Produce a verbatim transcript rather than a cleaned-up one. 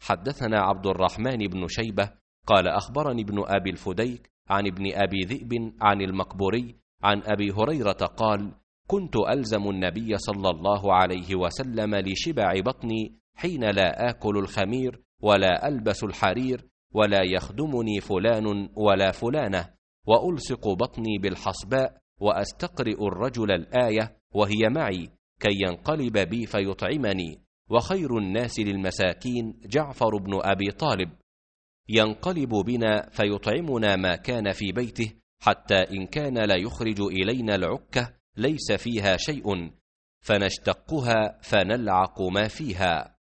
حدثنا عبد الرحمن بن شيبة قال أخبرني ابن أبي الفديك عن ابن أبي ذئب عن المقبوري عن أبي هريرة قال: كنت ألزم النبي صلى الله عليه وسلم لشبع بطني حين لا آكل الخمير ولا ألبس الحرير ولا يخدمني فلان ولا فلانة، وألصق بطني بالحصباء وأستقرئ الرجل الآية وهي معي كي ينقلب بي فيطعمني، وخير الناس للمساكين جعفر بن أبي طالب، ينقلب بنا فيطعمنا ما كان في بيته، حتى إن كان لا يخرج إلينا العكة ليس فيها شيء فنشتقها فنلعق ما فيها.